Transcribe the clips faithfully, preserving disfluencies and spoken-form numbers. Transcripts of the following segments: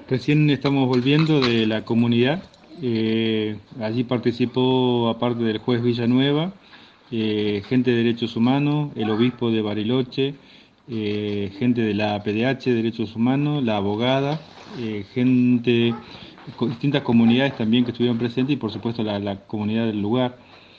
Recién estamos volviendo de la comunidad. Eh, allí participó, aparte del juez Villanueva, eh, gente de Derechos Humanos, el obispo de Bariloche, eh, gente de la P D H, Derechos Humanos, la abogada, eh, gente, co- distintas comunidades también que estuvieron presentes y por supuesto la, la comunidad del lugar.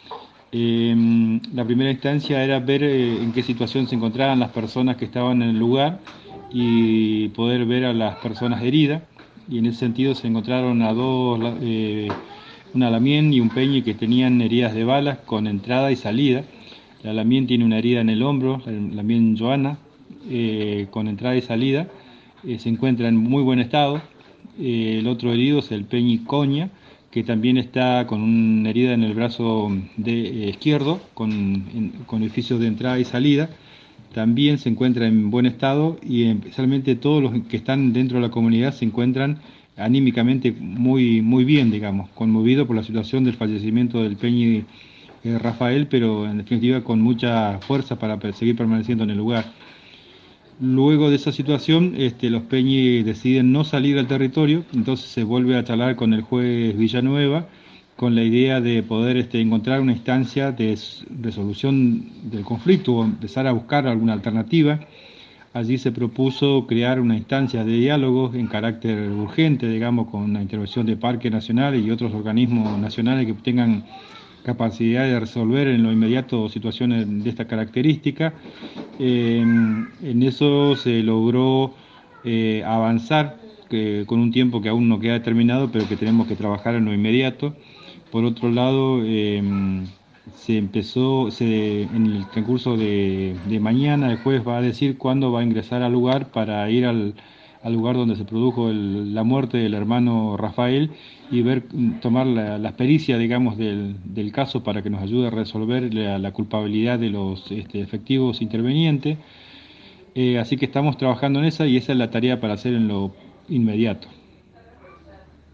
Eh, la primera instancia era ver eh, en qué situación se encontraban las personas que estaban en el lugar y poder ver a las personas heridas. Y en ese sentido se encontraron a dos, eh, un Alamien y un Peñi que tenían heridas de balas con entrada y salida. La Alamien tiene una herida en el hombro, la Alamien Joana, eh, con entrada y salida. Eh, se encuentra en muy buen estado. Eh, el otro herido es el Peñi Coña, que también está con una herida en el brazo de, eh, izquierdo, con, en, con orificios de entrada y salida. También se encuentra en buen estado y especialmente todos los que están dentro de la comunidad se encuentran anímicamente muy, muy bien, digamos, conmovidos por la situación del fallecimiento del Peñi eh, Rafael, pero en definitiva con mucha fuerza para seguir permaneciendo en el lugar. Luego de esa situación, este, los Peñi deciden no salir al territorio, entonces se vuelve a charlar con el juez Villanueva con la idea de poder este, encontrar una instancia de resolución del conflicto o empezar a buscar alguna alternativa. Allí se propuso crear una instancia de diálogo en carácter urgente, digamos, con la intervención de Parque Nacional y otros organismos nacionales que tengan capacidad de resolver en lo inmediato situaciones de esta característica. Eh, en eso se logró eh, avanzar que, con un tiempo que aún no queda determinado, pero que tenemos que trabajar en lo inmediato. Por otro lado, eh, se empezó, se, en el transcurso de, de mañana, el juez va a decir cuándo va a ingresar al lugar para ir al, al lugar donde se produjo el- la muerte del hermano Rafael y ver, tomar la, la pericia, digamos, del, del caso para que nos ayude a resolver la, la culpabilidad de los este, efectivos intervenientes. Eh, así que estamos trabajando en esa y esa es la tarea para hacer en lo inmediato.